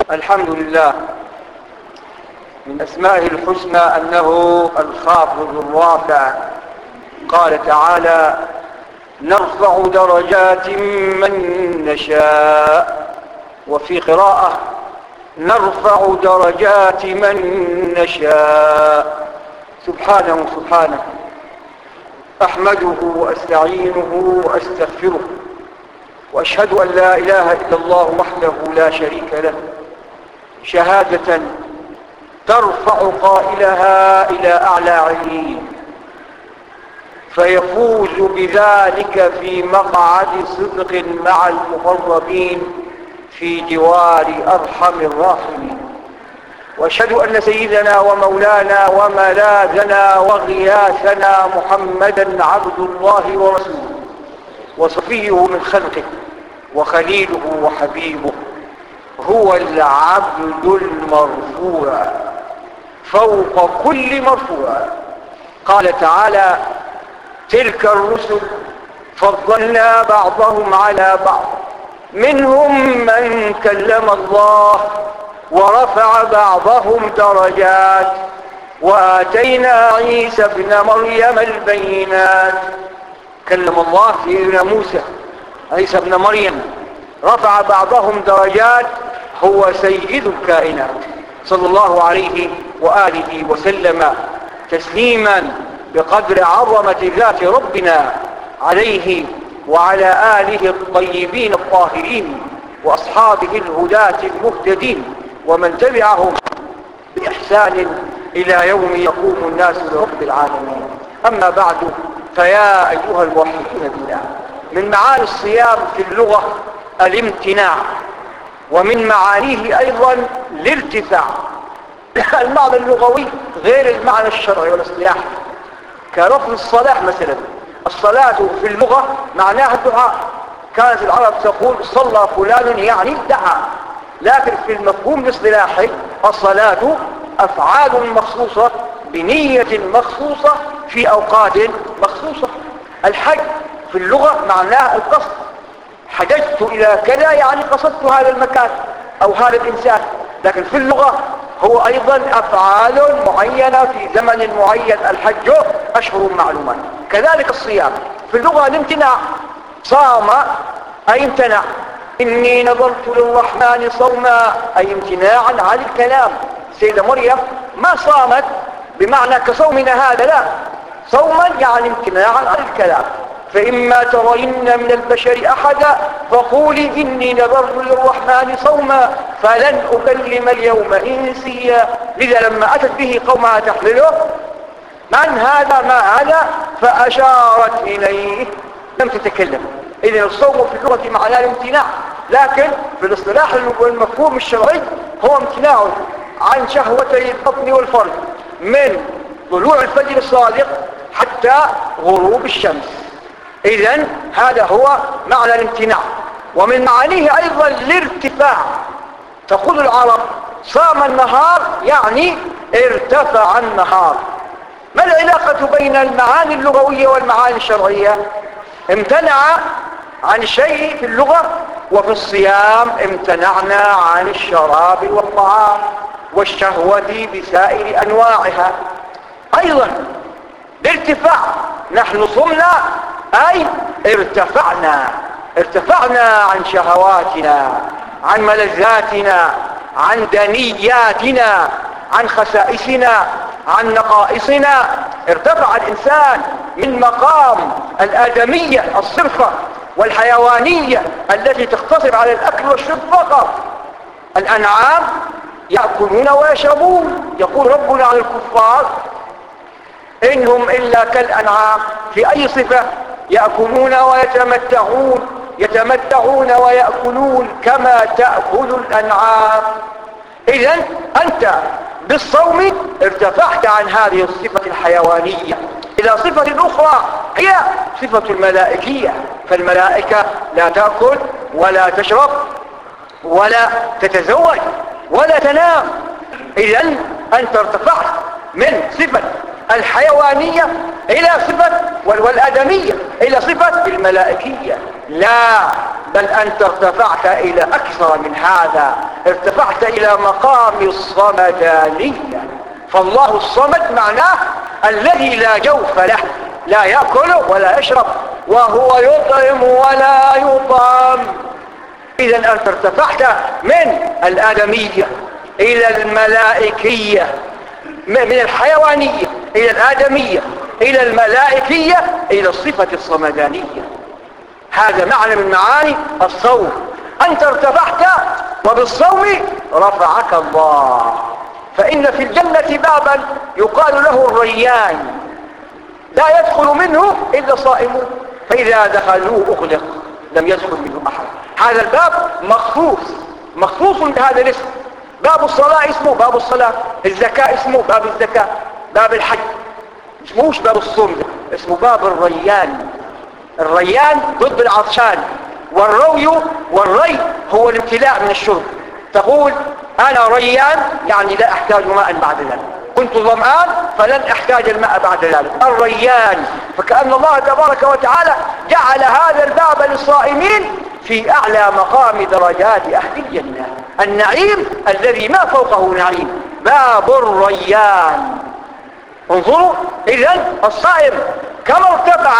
الحمد لله. من أسمائه الحسنى أنه الخافض الرافع. قال تعالى: نرفع درجات من نشاء. وفي قراءة: نرفع درجات من نشاء. سبحانه سبحانه. أحمده وأستعينه وأستغفره، وأشهد أن لا إله إلا الله وحده لا شريك له، شهادة ترفع قائلها إلى أعلى عليين، فيفوز بذلك في مقعد صدق مع المقربين في جوار أرحم الراحمين. وأشهد أن سيدنا ومولانا وملاذنا وغياثنا محمدا عبد الله ورسوله، وصفيه من خلقه وخليله وحبيبه، هو العبد المرفوع فوق كل مرفوع. قال تعالى: تلك الرسل فضلنا بعضهم على بعض، منهم من كلم الله ورفع بعضهم درجات، وآتينا عيسى ابن مريم البينات. كلم الله سيدنا موسى، عيسى ابن مريم، رفع بعضهم درجات، هو سيد الكائنات صلى الله عليه وآله وسلم تسليما بقدر عظمة ذات ربنا عليه وعلى آله الطيبين الطاهرين وأصحابه الهداة المهتدين ومن تبعهم بإحسان إلى يوم يقوم الناس لرب العالمين. أما بعد، فيا أيها الموحدون بالله، من معاني الصيام في اللغة الامتناع، ومن معانيه أيضا الارتفاع. المعنى اللغوي غير المعنى الشرعي والاصطلاحي. كلفظ الصلاة مثلا، الصلاة في اللغة معناها الدعاء. كانت العرب تقول صلى فلان يعني دعا، لكن في المفهوم الاصطلاحي الصلاة أفعال مخصوصة بنية مخصوصة في أوقات مخصوصة. الحج في اللغة معناه القصد، حججت إلى كذا يعني قصدت هذا المكان أو هذا الإنسان. لكن في اللغة هو أيضا أفعال معينة في زمن معين. الحج أشهر معلومات. كذلك الصيام في اللغة الامتناع. صام أي امتنع. إني نظرت للرحمن صوما أي امتناعا عن الكلام. سيدة مريم ما صامت بمعنى كصومنا هذا، لا، صوما يعني امتناعا عن الكلام. فإما ترين من البشر أحدا فقولي إني نذرت للرحمن صوما فلن أكلم اليوم إنسيا. لذا لما أتت به قومها تحمله: من هذا ما هذا؟ فأشارت إليه، لم تتكلم. إذن الصوم في اللغة معناه الامتناع، لكن في الاصطلاح والمفهوم الشرعي هو امتناع عن شهوتي البطن والفرج من طلوع الفجر الصادق حتى غروب الشمس. إذن هذا هو معنى الامتناع. ومن معانيه أيضا الارتفاع. تقول العرب: صام النهار يعني ارتفع النهار. ما العلاقة بين المعاني اللغوية والمعاني الشرعية؟ امتنع عن شيء في اللغة، وفي الصيام امتنعنا عن الشراب والطعام والشهوة بسائر أنواعها. أيضا الارتفاع، نحن صمنا أي ارتفعنا عن شهواتنا، عن ملذاتنا، عن دنياتنا، عن خسائسنا، عن نقائصنا. ارتفع الإنسان من مقام الآدمية الصرفة والحيوانية التي تقتصر على الأكل والشرب فقط. الأنعام يأكلون ويشربون. يقول ربنا عن الكفار: إنهم إلا كالأنعام. في أي صفة؟ يأكلون يتمتعون ويأكلون كما تأكل الأنعام. إذن أنت بالصوم ارتفعت عن هذه الصفة الحيوانية إلى صفة أخرى، هي صفة الملائكية. فالملائكة لا تأكل ولا تشرب ولا تتزوج ولا تنام. إذن أنت ارتفعت من صفة الحيوانية إلى صفة والآدمية إلى صفة الملائكية. لا، بل أنت ارتفعت إلى أكثر من هذا، ارتفعت إلى مقام الصمدانية. فالله الصمد معناه الذي لا جوف له، لا يأكل ولا يشرب، وهو يطعم ولا يطعم. إذا أنت ارتفعت من الآدمية إلى الملائكية، من الحيوانية إلى الآدمية إلى الملائكية إلى الصفة الصمدانية. هذا معنى من معاني الصوم. أنت ارتفعت وبالصوم رفعك الله. فإن في الجنة بابا يقال له الريان، لا يدخل منه إلا صائمون، فإذا دخلوه أغلق لم يدخل منه أحد. هذا الباب مخصوص بهذا الاسم. باب الصلاة اسمه باب الصلاة، الزكاة اسمه باب الزكاة، باب الحج اسمهوش باب الصوم، اسمه باب الريان. الريان ضد العطشان، والري هو الامتلاء من الشرب. تقول أنا ريان يعني لا أحتاج ماء بعد ذلك، كنت ظمآن فلن أحتاج الماء بعد ذلك. الريان. فكأن الله تبارك وتعالى جعل هذا الباب للصائمين في أعلى مقام درجات أهل الجنة، النعيم الذي ما فوقه نعيم، باب الريان. انظروا، إذن الصائم كما ارتفع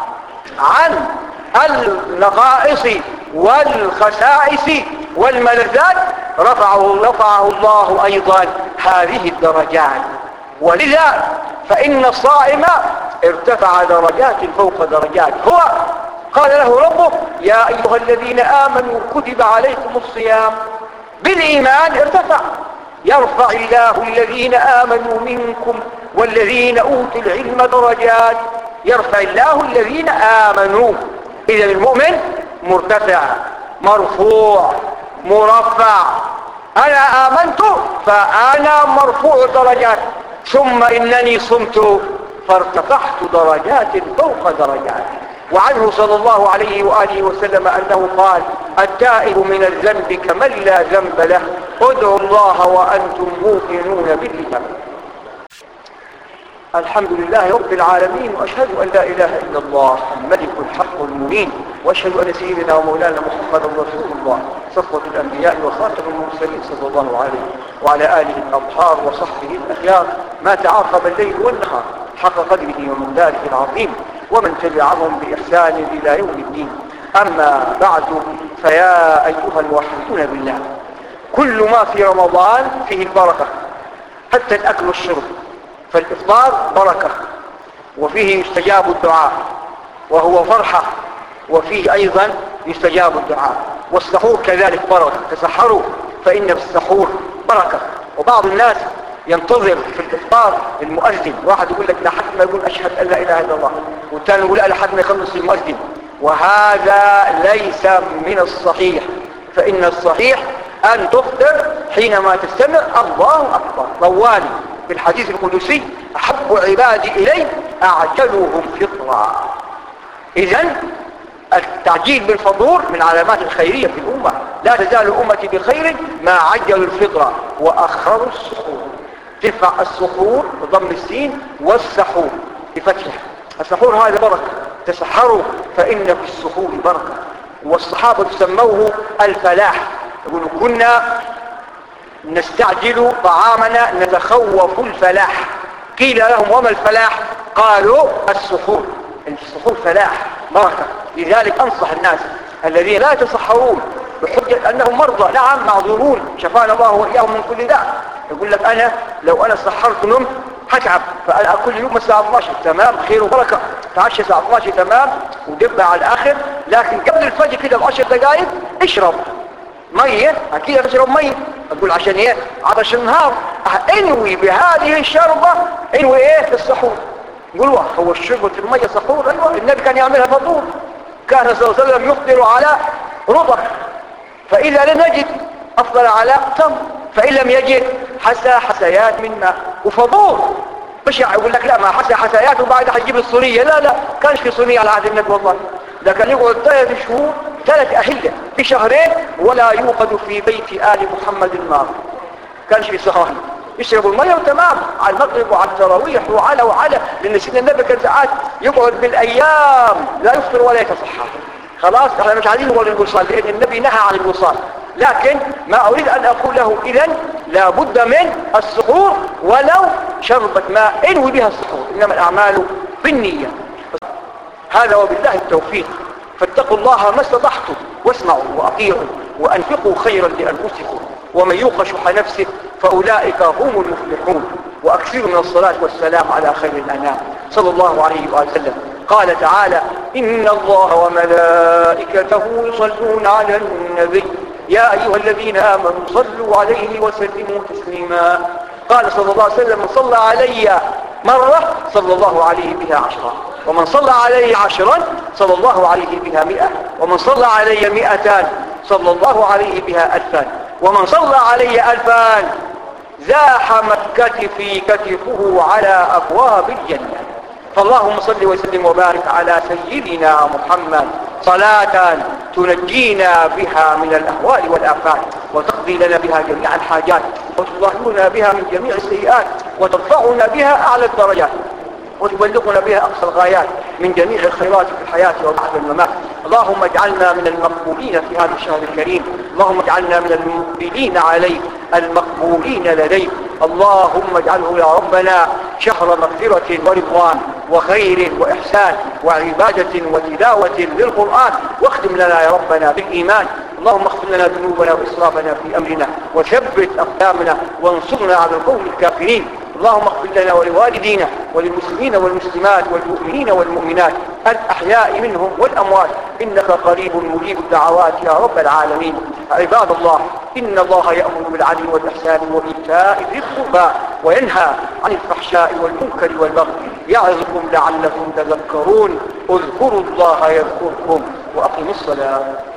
عن النقائص والخسائس والملذات رفعه الله أيضا هذه الدرجات. ولذا فإن الصائم ارتفع درجات فوق درجات. هو قال له ربه يا أيها الذين آمنوا كتب عليكم الصيام، بالإيمان ارتفع. يرفع الله الذين آمنوا منكم والذين أوتوا العلم درجات. يرفع الله الذين آمنوا. إذا المؤمن مرتفع، مرفوع، مرفع. أنا آمنت فأنا مرفوع درجات، ثم إنني صمت فارتفعت درجات فوق درجات. وعنه صلى الله عليه وآله وسلم أنه قال التائب من الذنب كمن لا ذنب له، ادعوا الله وأنتم موقنون بالإجابة. الحمد لله رب العالمين، وأشهد أن لا إله إلا الله الملك الحق المبين، وأشهد أن سيدنا ومولانا محمد رسول الله صفوة الأنبياء وخاتم المرسلين صلى الله عليه وعلى آله الأطهار وصحبه الأخيار، ما تعاقب الليل والنهار حق قدره ومقداره العظيم، ومن تبعهم بإحسان إلى يوم الدين. أما بعد، فيا أيها الواحدون بالله، كل ما في رمضان فيه البركة، حتى الأكل والشرب. فالإفطار بركة، وفيه يستجاب الدعاء وهو فرحة، وفيه أيضا يستجاب الدعاء. والسحور كذلك بركة، تسحروا فإن السحور بركة. وبعض الناس ينتظر في الإفطار المؤذن، واحد يقول لك لحد ما يقول أشهد أن لا إله إلا الله، والثاني يقول لا لحد ما يخلص المؤذن، وهذا ليس من الصحيح. فإن الصحيح أن تفطر حينما تستمع الله أكبر. طوالي في الحديث القدسي أحب عبادي إلي أعجلهم فطرا. إذن التعجيل بالفطور من علامات الخيرية في الأمة. لا تزال أمتي بخير ما عجلوا الفطرة وأخروا السحور. ترفع السحور بضم السين والسحور بفتحها. السحور هذا بركة، تسحروا فإن في السحور بركة. والصحابة سموه الفلاح، يقولوا كنا نستعجل طعامنا نتخوف الفلاح. قيل لهم وما الفلاح؟ قالوا السحور. السحور فلاح بركة. لذلك أنصح الناس الذين لا يتصحرون بحجة أنهم مرضى، نعم معذورون، شفانا الله وإياهم من كل داء. يقول لك أنا لو أنا سحرت نمت هتعب، فأنا أكل يوم الساعة 12 تمام، خير وبركة، تعشى الساعة 12 تمام ودب على الآخر. لكن قبل الفجر كده ب10 دقائق اشرب مية، أكيد تشرب مية. أقول عشان إيه؟ عطش النهار. انوي بهذه الشربة، انوي إيه في السحور. قلوا هو الشربة المية سحور؟ أيوة، النبي كان يعملها فطور، كان صلى الله عليه وسلم يفطر على رطب، فإذا لم يجد أفضل على تمر، فإن لم يجد حسى حسيات من ماء. وفطور مش يقول لك لا ما حسى حسيات وبعد حجيب الصينية، لا كانش في صينية على عهد النبي والله. ده كان يقعد 3 شهور 3 أهلة في شهرين ولا يوقد في بيت آل محمد النار. كانش في صحاني، يشربوا المية وتمام على المغرب وعلى التراويح وعلى لأن سيدنا النبي كان ساعات يقعد بالأيام لا يفطر ولا يتصحر. خلاص احنا مش عايزين نقول الوصال لان النبي نهى عن الوصال، لكن ما اريد ان اقول له اذن لابد من السحور ولو شربة ماء انوي بها السحور، انما الاعمال بالنية. هذا وبالله التوفيق. فاتقوا الله ما استطعتم واسمعوا واطيعوا وانفقوا خيرا لانفسكم ومن يوق شح نفسه فاولئك هم المفلحون. واكثروا من الصلاة والسلام على خير الانام صلى الله عليه وسلم. قال تعالى: إن الله وملائكته يصلون على النبي يا أيها الذين آمنوا صلوا عليه وسلموا تسليما. قال صلى الله عليه وسلم: من صلى علي مرة صلى الله عليه بها 10، ومن صلى علي 10 صلى الله عليه بها 100، ومن صلى علي 200 صلى الله عليه بها 1000، ومن صلى علي 1000 زاحمت كتفي كتفه على أبواب الجنة. فاللهم صل وسلم وبارك على سيدنا محمد صلاة تنجينا بها من الأهوال والآفات، وتقضي لنا بها جميع الحاجات، وتطهرنا بها من جميع السيئات، وترفعنا بها أعلى الدرجات، وتبلغنا بها أقصى الغايات من جميع الخيرات في الحياة وبعد الممات. اللهم اجعلنا من المقبولين في هذا الشهر الكريم، اللهم اجعلنا من المقبلين عليه المقبولين لديك. اللهم اجعله يا ربنا شهر مغفرة ورضوان وخير وإحسان وعبادة وتلاوة للقرآن، واختم لنا يا ربنا بالإيمان. اللهم اغفر لنا ذنوبنا وإسرافنا في أمرنا وثبت أقدامنا وانصرنا على القوم الكافرين. اللهم اغفر لنا ولوالدينا وللمسلمين والمسلمات والمؤمنين والمؤمنات الأحياء منهم والأموات، إنك قريب مجيب الدعوات يا رب العالمين. عباد الله، إن الله يأمر بالعدل والإحسان وإيتاء ذي القربى وينهى عن الفحشاء والمنكر والبغي يعظكم لعلكم تذكرون. اذكروا الله يذكركم وأقيموا الصلاة.